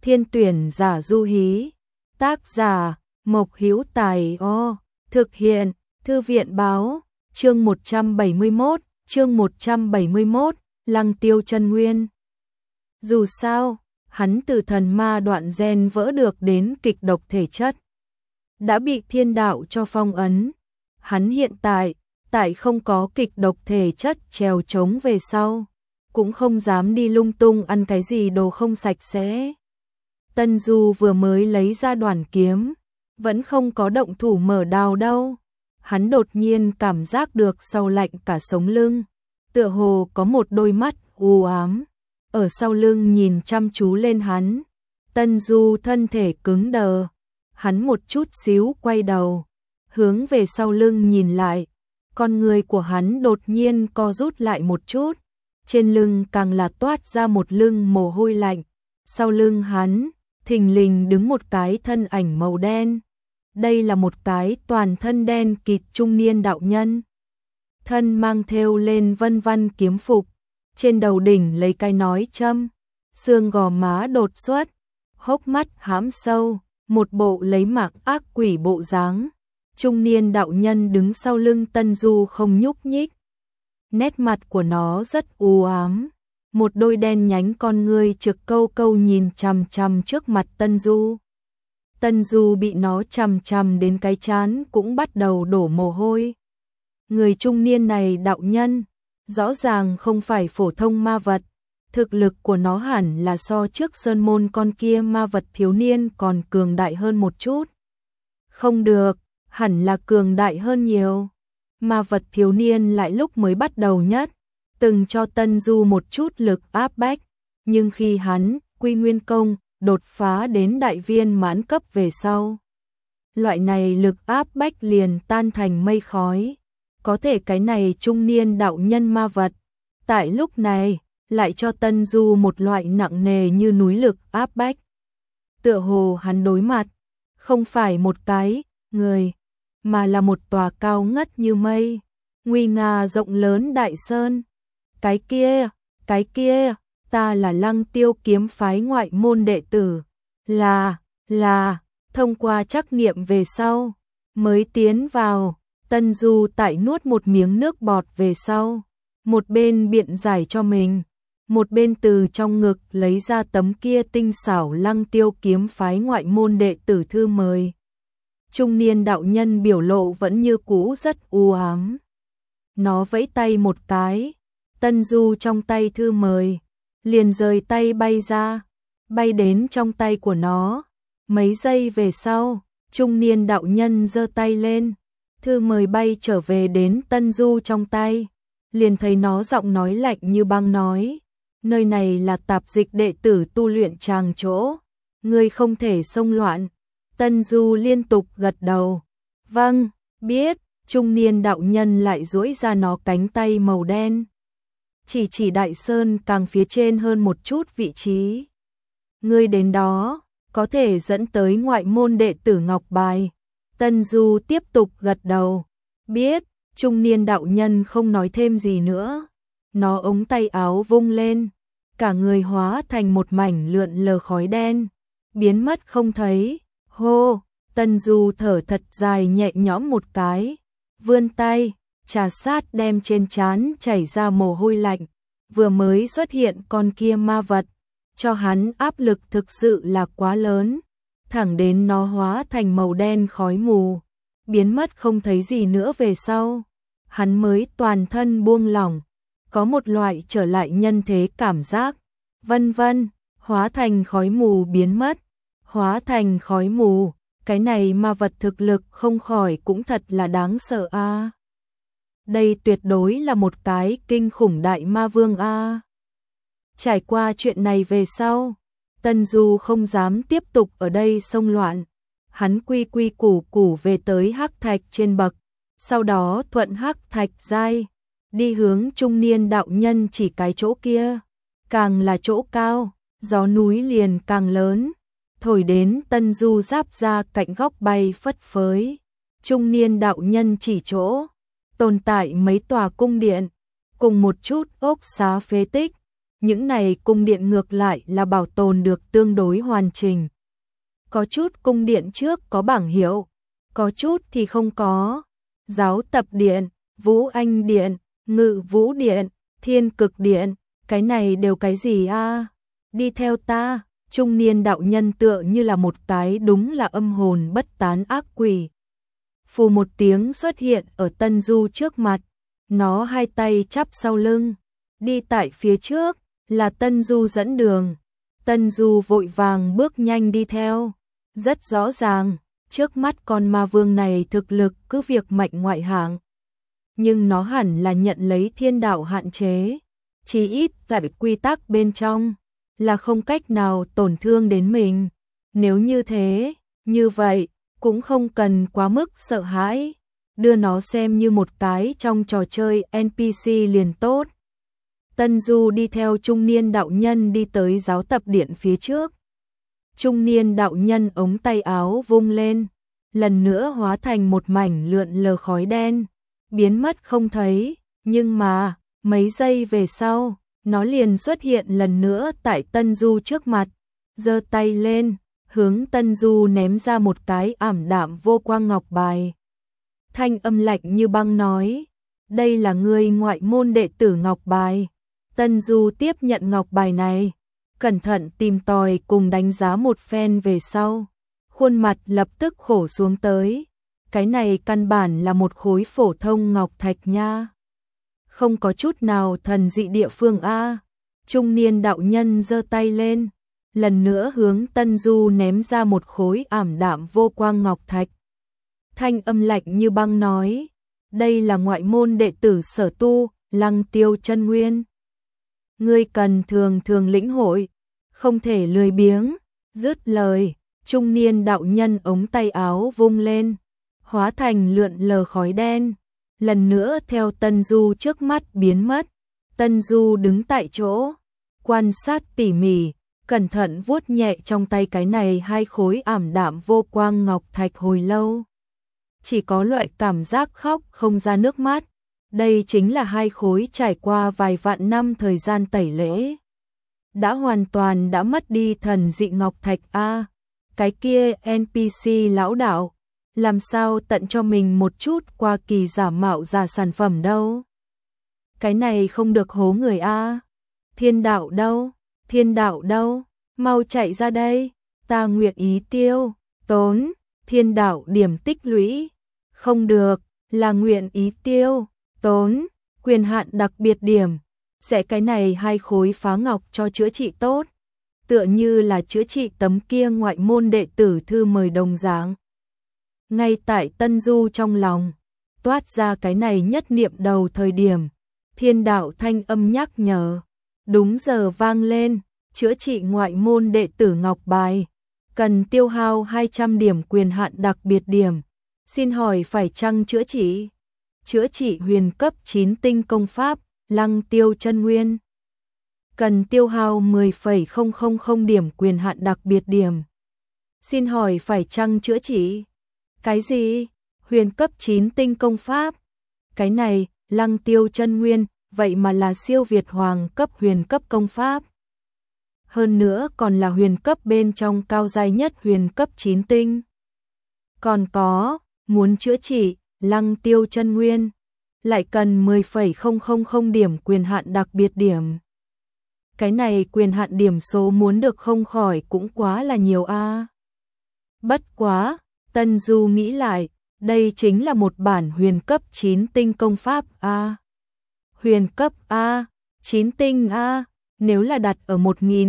Thiên tuyển giả du hí. Tác giả Mộc Hữu Tài. Thực hiện Thư viện báo. Chương 171, Lăng Tiêu chân nguyên. Dù sao, hắn từ thần ma đoạn gen vỡ được đến kịch độc thể chất, đã bị thiên đạo cho phong ấn. Hắn hiện tại không có kịch độc thể chất trèo trống về sau, cũng không dám đi lung tung ăn cái gì đồ không sạch sẽ. Tân Du vừa mới lấy ra đoàn kiếm, vẫn không có động thủ mở đao đâu. Hắn đột nhiên cảm giác được sau lạnh cả sống lưng, tựa hồ có một đôi mắt u ám ở sau lưng nhìn chăm chú lên hắn. Tân Du thân thể cứng đờ, hắn một chút xíu quay đầu, hướng về sau lưng nhìn lại, con người của hắn đột nhiên co rút lại một chút, trên lưng càng là toát ra một lưng mồ hôi lạnh. Sau lưng hắn, thình lình đứng một cái thân ảnh màu đen. Đây là một cái toàn thân đen kịt trung niên đạo nhân. Thân mang thêu lên vân văn kiếm phục, trên đầu đỉnh lấy cái nói châm, xương gò má đột xuất, hốc mắt hãm sâu, một bộ lấy mạc ác quỷ bộ dáng. Trung niên đạo nhân đứng sau lưng Tân Du không nhúc nhích. Nét mặt của nó rất u ám, một đôi đen nhánh con ngươi trực câu câu nhìn chằm chằm trước mặt Tân Du. Tân Du bị nó chằm chằm đến cái trán cũng bắt đầu đổ mồ hôi. Người trung niên này đạo nhân, rõ ràng không phải phổ thông ma vật, thực lực của nó hẳn là so trước sơn môn con kia ma vật thiếu niên còn cường đại hơn một chút. Không được, hẳn là cường đại hơn nhiều. Ma vật thiếu niên lại lúc mới bắt đầu nhất, từng cho Tân Du một chút lực áp bách, nhưng khi hắn quy nguyên công đột phá đến đại viên mãn cấp về sau, loại này lực áp bách liền tan thành mây khói. Có thể cái này trung niên đạo nhân ma vật, tại lúc này lại cho Tân Du một loại nặng nề như núi lực áp bách. Tựa hồ hắn đối mặt không phải một cái người, mà là một tòa cao ngất như mây, nguy nga rộng lớn đại sơn. Cái kia, ta là Lăng Tiêu kiếm phái ngoại môn đệ tử, là thông qua trắc nghiệm về sau mới tiến vào. Tân Du tại nuốt một miếng nước bọt về sau, một bên biện giải cho mình, một bên từ trong ngực lấy ra tấm kia tinh xảo Lăng Tiêu kiếm phái ngoại môn đệ tử thư mời. Trung niên đạo nhân biểu lộ vẫn như cũ rất u ám. Nó vẫy tay một cái, Tân Du trong tay thư mời liền rời tay bay ra, bay đến trong tay của nó. Mấy giây về sau, trung niên đạo nhân giơ tay lên, thư mời bay trở về đến Tân Du trong tay. Liền thấy nó giọng nói lạnh như băng nói: nơi này là tạp dịch đệ tử tu luyện tràng chỗ, ngươi không thể xông loạn. Tân Du liên tục gật đầu, vâng, biết. Trung niên đạo nhân lại duỗi ra nó cánh tay màu đen, chỉ đại sơn càng phía trên hơn một chút vị trí. Ngươi đến đó, có thể dẫn tới ngoại môn đệ tử ngọc bài. Tân Du tiếp tục gật đầu, biết. Trung niên đạo nhân không nói thêm gì nữa. Nó ống tay áo vung lên, cả người hóa thành một mảnh lượn lờ khói đen, biến mất không thấy. Hô, Tân Du thở thật dài nhẹ nhõm một cái, vươn tay, trà sát đem trên trán chảy ra mồ hôi lạnh. Vừa mới xuất hiện con kia ma vật, cho hắn áp lực thực sự là quá lớn, thẳng đến nó hóa thành màu đen khói mù, biến mất không thấy gì nữa về sau, hắn mới toàn thân buông lỏng, có một loại trở lại nhân thế cảm giác. Vân vân, hóa thành khói mù biến mất, hóa thành khói mù, cái này ma vật thực lực không khỏi cũng thật là đáng sợ a. Đây tuyệt đối là một cái kinh khủng đại ma vương a. Trải qua chuyện này về sau, Tân Du không dám tiếp tục ở đây xông loạn, hắn quy quy củ củ về tới hắc thạch trên bậc, sau đó thuận hắc thạch giai, đi hướng trung niên đạo nhân chỉ cái chỗ kia. Càng là chỗ cao, gió núi liền càng lớn, thổi đến Tân Du giáp ra cạnh góc bay phất phới. Trung niên đạo nhân chỉ chỗ tồn tại mấy tòa cung điện, cùng một chút ốc xá phế tích, những này cung điện ngược lại là bảo tồn được tương đối hoàn chỉnh. Có chút cung điện trước có bảng hiệu, có chút thì không có. Giáo tập điện, Vũ Anh điện, Ngự Vũ điện, Thiên Cực điện, cái này đều cái gì a? Đi theo ta. Trung niên đạo nhân tựa như là một cái đúng là âm hồn bất tán ác quỷ. Phù một tiếng xuất hiện ở Tân Du trước mặt, nó hai tay chắp sau lưng, đi tại phía trước, là Tân Du dẫn đường. Tân Du vội vàng bước nhanh đi theo, rất rõ ràng, trước mắt con ma vương này thực lực cứ việc mạnh ngoại hạng. Nhưng nó hẳn là nhận lấy thiên đạo hạn chế, chỉ ít tại quy tắc bên trong là không cách nào tổn thương đến mình. Nếu như thế, như vậy, cũng không cần quá mức sợ hãi, đưa nó xem như một cái trong trò chơi NPC liền tốt. Tân Du đi theo trung niên đạo nhân đi tới giáo tập điện phía trước. Trung niên đạo nhân ống tay áo vung lên, lần nữa hóa thành một mảnh lượn lờ khói đen, biến mất không thấy, nhưng mà, mấy giây về sau, nó liền xuất hiện lần nữa tại Tân Du trước mặt, giơ tay lên, hướng Tân Du ném ra một cái ảm đạm vô quang ngọc bài. Thanh âm lạnh như băng nói, đây là ngươi ngoại môn đệ tử ngọc bài. Tân Du tiếp nhận ngọc bài này, cẩn thận tìm tòi cùng đánh giá một phen về sau, khuôn mặt lập tức khổ xuống tới. Cái này căn bản là một khối phổ thông ngọc thạch nha, không có chút nào thần dị địa phương a. Trung niên đạo nhân giơ tay lên, lần nữa hướng Tân Du ném ra một khối ảm đạm vô quang ngọc thạch. Thanh âm lạnh như băng nói, đây là ngoại môn đệ tử sở tu, Lăng Tiêu chân nguyên. Ngươi cần thường thường lĩnh hội, không thể lười biếng. Dứt lời, trung niên đạo nhân ống tay áo vung lên, hóa thành lượn lờ khói đen, lần nữa theo Tân Du trước mắt biến mất. Tân Du đứng tại chỗ, quan sát tỉ mỉ, cẩn thận vuốt nhẹ trong tay cái này hai khối ảm đạm vô quang ngọc thạch hồi lâu. Chỉ có loại cảm giác khóc không ra nước mắt. Đây chính là hai khối trải qua vài vạn năm thời gian tẩy lễ, đã hoàn toàn đã mất đi thần dị ngọc thạch a. Cái kia NPC lão đạo, làm sao tận cho mình một chút qua kỳ giả mạo giả sản phẩm đâu. Cái này không được hố người a. Thiên đạo đâu? Thiên đạo đâu? Mau chạy ra đây, ta nguyện ý tiêu tốn thiên đạo điểm tích lũy. Không được, là nguyện ý tiêu tốn quyền hạn đặc biệt điểm. Sẽ cái này hai khối phá ngọc cho chữa trị tốt, tựa như là chữa trị tấm kia ngoại môn đệ tử thư mời đồng dạng. Ngay tại Tân Du trong lòng toát ra cái này nhất niệm đầu thời điểm, thiên đạo thanh âm nhắc nhở đúng giờ vang lên. Chữa trị ngoại môn đệ tử ngọc bài, cần tiêu hao 200 điểm quyền hạn đặc biệt điểm. Xin hỏi phải chăng chữa trị? Chữa trị huyền cấp 9 tinh công pháp, Lăng Tiêu chân nguyên. Cần tiêu hao 10,000 điểm quyền hạn đặc biệt điểm. Xin hỏi phải chăng chữa trị? Cái gì? Huyền cấp 9 tinh công pháp? Cái này, Lăng Tiêu chân nguyên, vậy mà là siêu việt hoàng cấp huyền cấp công pháp. Hơn nữa còn là huyền cấp bên trong cao giai nhất huyền cấp 9 tinh. Còn có, muốn chữa trị Lăng Tiêu chân nguyên, lại cần 10,000 điểm quyền hạn đặc biệt điểm. Cái này quyền hạn điểm số muốn được không khỏi cũng quá là nhiều a. Bất quá, Tân Du nghĩ lại, đây chính là một bản huyền cấp 9 tinh công pháp a. Huyền cấp a, 9 tinh a. Nếu là đặt ở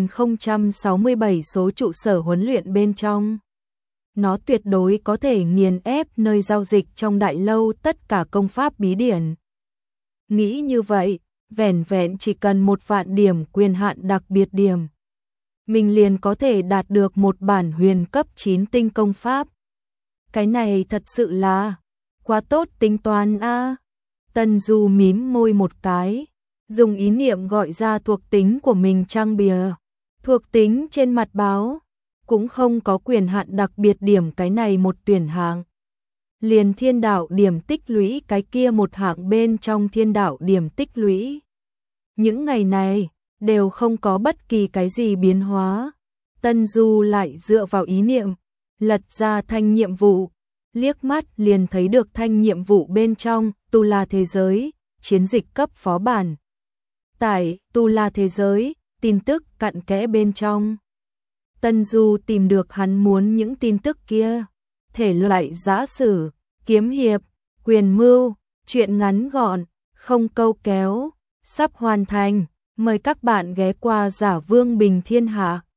1067 số trụ sở huấn luyện bên trong, nó tuyệt đối có thể nghiền ép nơi giao dịch trong đại lâu tất cả công pháp bí điển. Nghĩ như vậy, vẻn vẹn chỉ cần 1 vạn điểm quyền hạn đặc biệt điểm, mình liền có thể đạt được một bản huyền cấp 9 tinh công pháp. Cái này thật sự là quá tốt tính toán a. Tân Du mím môi một cái, dùng ý niệm gọi ra thuộc tính của mình trang bìa. Thuộc tính trên mặt báo cũng không có quyền hạn đặc biệt điểm cái này một tuyển hạng. Liền thiên đạo điểm tích lũy cái kia một hạng bên trong thiên đạo điểm tích lũy. Những ngày này, đều không có bất kỳ cái gì biến hóa. Tân Du lại dựa vào ý niệm, lật ra thanh nhiệm vụ, liếc mắt liền thấy được thanh nhiệm vụ bên trong Tu La thế giới, chiến dịch cấp phó bản. Tải Tu La thế giới, tin tức cặn kẽ bên trong. Tân Du tìm được hắn muốn những tin tức kia, thể loại giã sử, kiếm hiệp, quyền mưu, truyện ngắn gọn, không câu kéo, sắp hoàn thành, mời các bạn ghé qua Giả Vương Bình Thiên Hạ.